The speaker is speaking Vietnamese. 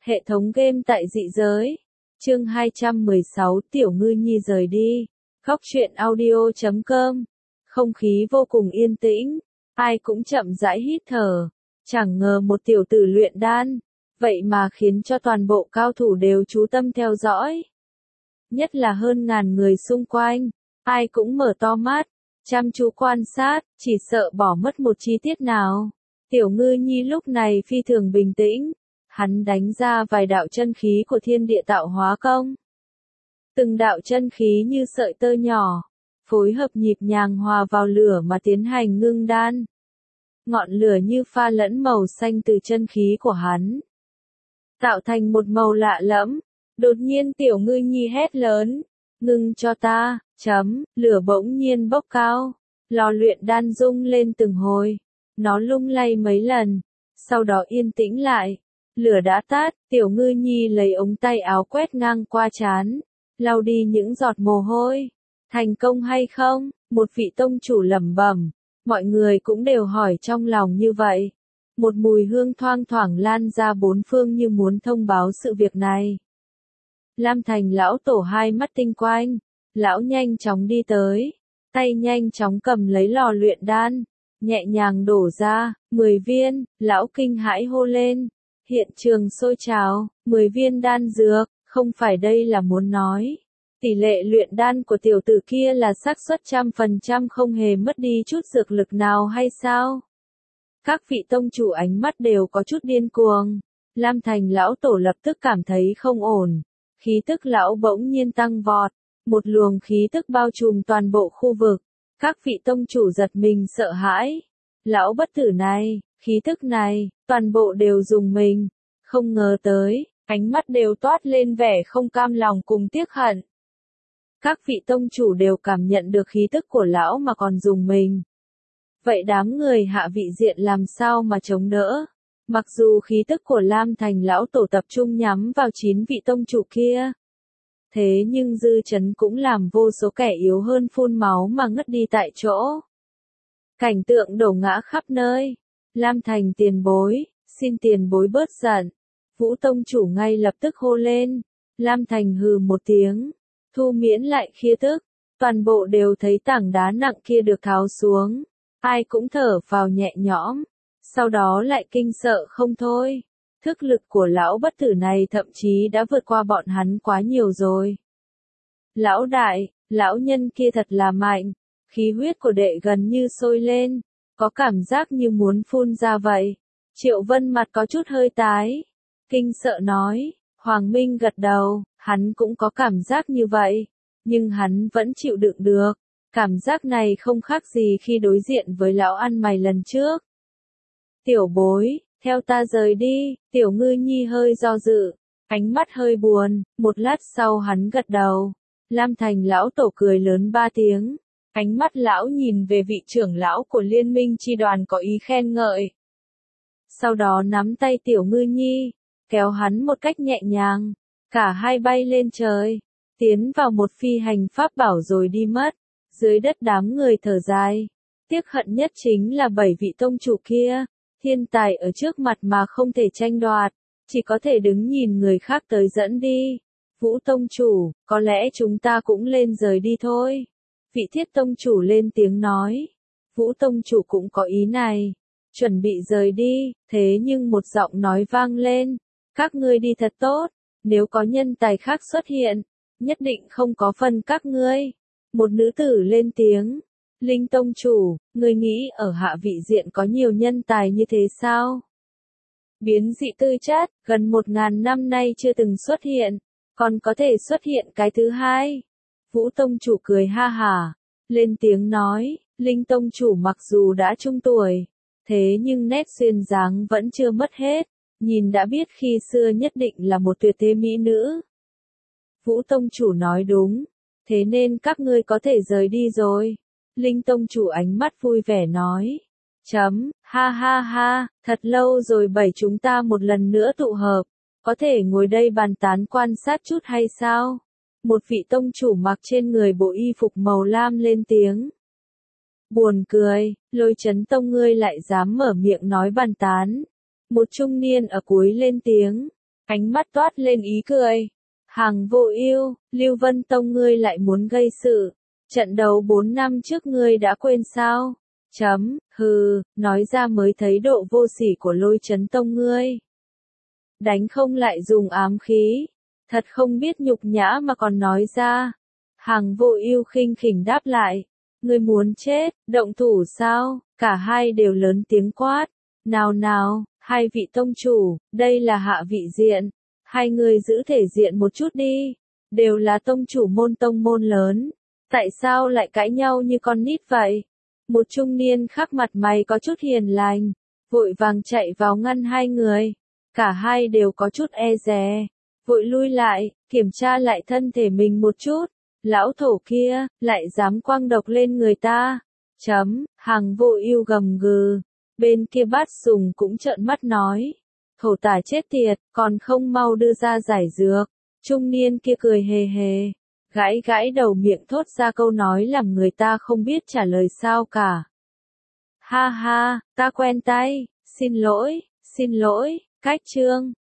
Hệ thống game tại dị giới. Chương 216 Tiểu Ngư Nhi rời đi. Góc truyện audio.com. Không khí vô cùng yên tĩnh, ai cũng chậm rãi hít thở. Chẳng ngờ một tiểu tử luyện đan, vậy mà khiến cho toàn bộ cao thủ đều chú tâm theo dõi. Nhất là hơn ngàn người xung quanh, ai cũng mở to mắt, chăm chú quan sát, chỉ sợ bỏ mất một chi tiết nào. Tiểu Ngư Nhi lúc này phi thường bình tĩnh, hắn đánh ra vài đạo chân khí của thiên địa tạo hóa công. Từng đạo chân khí như sợi tơ nhỏ, phối hợp nhịp nhàng hòa vào lửa mà tiến hành ngưng đan. Ngọn lửa như pha lẫn màu xanh từ chân khí của hắn, tạo thành một màu lạ lẫm. Đột nhiên Tiểu Ngư Nhi hét lớn, ngưng cho ta, lửa bỗng nhiên bốc cao, lò luyện đan rung lên từng hồi, nó lung lay mấy lần, sau đó yên tĩnh lại, lửa đã tắt. Tiểu Ngư Nhi lấy ống tay áo quét ngang qua trán, lau đi những giọt mồ hôi. Thành công hay không? Một vị tông chủ lẩm bẩm, mọi người cũng đều hỏi trong lòng như vậy. Một mùi hương thoang thoảng lan ra bốn phương như muốn thông báo sự việc này. Lam Thành lão tổ hai mắt tinh quang, lão nhanh chóng đi tới, tay nhanh chóng cầm lấy lò luyện đan, nhẹ nhàng đổ ra, 10 viên, lão kinh hãi hô lên. Hiện trường sôi trào, 10 viên đan dược, không phải đây là muốn nói. Tỷ lệ luyện đan của tiểu tử kia là xác suất 100% không hề mất đi chút dược lực nào hay sao? Các vị tông chủ ánh mắt đều có chút điên cuồng. Lam Thành lão tổ lập tức cảm thấy không ổn. Khí tức lão bỗng nhiên tăng vọt. Một luồng khí tức bao trùm toàn bộ khu vực. Các vị tông chủ giật mình sợ hãi. Lão bất tử này, khí tức này, toàn bộ đều dùng mình. Không ngờ tới, ánh mắt đều toát lên vẻ không cam lòng cùng tiếc hận. Các vị tông chủ đều cảm nhận được khí tức của lão mà còn dùng mình. Vậy đám người hạ vị diện làm sao mà chống đỡ? Mặc dù khí tức của Lam Thành lão tổ tập trung nhắm vào 9 vị tông chủ kia. Thế nhưng dư chấn cũng làm vô số kẻ yếu hơn phun máu mà ngất đi tại chỗ. Cảnh tượng đổ ngã khắp nơi. Lam Thành tiền bối, xin tiền bối bớt giận. Vũ tông chủ ngay lập tức hô lên. Lam Thành hừ một tiếng, thu miễn lại khí tức. Toàn bộ đều thấy tảng đá nặng kia được tháo xuống. Ai cũng thở vào nhẹ nhõm, sau đó lại kinh sợ không thôi. Thức lực của lão bất tử này thậm chí đã vượt qua bọn hắn quá nhiều rồi. Lão đại, lão nhân kia thật là mạnh, khí huyết của đệ gần như sôi lên, có cảm giác như muốn phun ra vậy. Triệu Vân mặt có chút hơi tái, kinh sợ nói. Hoàng Minh gật đầu, hắn cũng có cảm giác như vậy, nhưng hắn vẫn chịu đựng được. Cảm giác này không khác gì khi đối diện với lão ăn mày lần trước. Tiểu bối, theo ta rời đi. Tiểu Ngư Nhi hơi do dự, ánh mắt hơi buồn, một lát sau hắn gật đầu. Lam Thành lão tổ cười lớn 3 tiếng, ánh mắt lão nhìn về vị trưởng lão của liên minh chi đoàn có ý khen ngợi. Sau đó nắm tay Tiểu Ngư Nhi, kéo hắn một cách nhẹ nhàng, cả hai bay lên trời, tiến vào một phi hành pháp bảo rồi đi mất. Dưới đất đám người thở dài, tiếc hận nhất chính là 7 vị tông chủ kia, thiên tài ở trước mặt mà không thể tranh đoạt, chỉ có thể đứng nhìn người khác tới dẫn đi. Vũ tông chủ, có lẽ chúng ta cũng lên rời đi thôi. Vị Thiết tông chủ lên tiếng nói. Vũ tông chủ cũng có ý này, chuẩn bị rời đi, thế nhưng một giọng nói vang lên, các ngươi đi thật tốt, nếu có nhân tài khác xuất hiện, nhất định không có phần các ngươi. Một nữ tử lên tiếng, Linh tông chủ, người nghĩ ở hạ vị diện có nhiều nhân tài như thế sao? Biến dị tư chất, gần 1000 năm nay chưa từng xuất hiện, còn có thể xuất hiện cái thứ hai. Vũ tông chủ cười ha hả, lên tiếng nói, Linh tông chủ mặc dù đã trung tuổi, thế nhưng nét duyên dáng vẫn chưa mất hết, nhìn đã biết khi xưa nhất định là một tuyệt thế mỹ nữ. Vũ tông chủ nói đúng. Thế nên các ngươi có thể rời đi rồi. Linh tông chủ ánh mắt vui vẻ nói. Ha ha ha, thật lâu rồi chúng ta một lần nữa tụ hợp. Có thể ngồi đây bàn tán quan sát chút hay sao? Một vị tông chủ mặc trên người bộ y phục màu lam lên tiếng. Buồn cười, Lôi Chấn tông ngươi lại dám mở miệng nói bàn tán. Một trung niên ở cuối lên tiếng. Ánh mắt toát lên ý cười. Hàng Vô Ưu, Lưu Vân Tông ngươi lại muốn gây sự. Trận đấu 4 năm trước ngươi đã quên sao? Hừ, nói ra mới thấy độ vô sỉ của Lôi Chấn Tông ngươi. Đánh không lại dùng ám khí. Thật không biết nhục nhã mà còn nói ra. Hàng Vô Ưu khinh khỉnh đáp lại. Ngươi muốn chết, động thủ sao? Cả hai đều lớn tiếng quát. Nào nào, hai vị tông chủ, đây là hạ vị diện. Hai người giữ thể diện một chút đi. Đều là tông chủ tông môn lớn. Tại sao lại cãi nhau như con nít vậy? Một trung niên khắc mặt mày có chút hiền lành, vội vàng chạy vào ngăn hai người. Cả hai đều có chút e dè, vội lui lại, kiểm tra lại thân thể mình một chút. Lão thổ kia, lại dám quang độc lên người ta. Hàng Vô Ưu gầm gừ. Bên kia Bát Sùng cũng trợn mắt nói. Thổ tả chết tiệt, còn không mau đưa ra giải dược. Trung niên kia cười hề hề. Gãi gãi đầu miệng thốt ra câu nói làm người ta không biết trả lời sao cả. Ha ha, ta quen tay, xin lỗi, cách chương.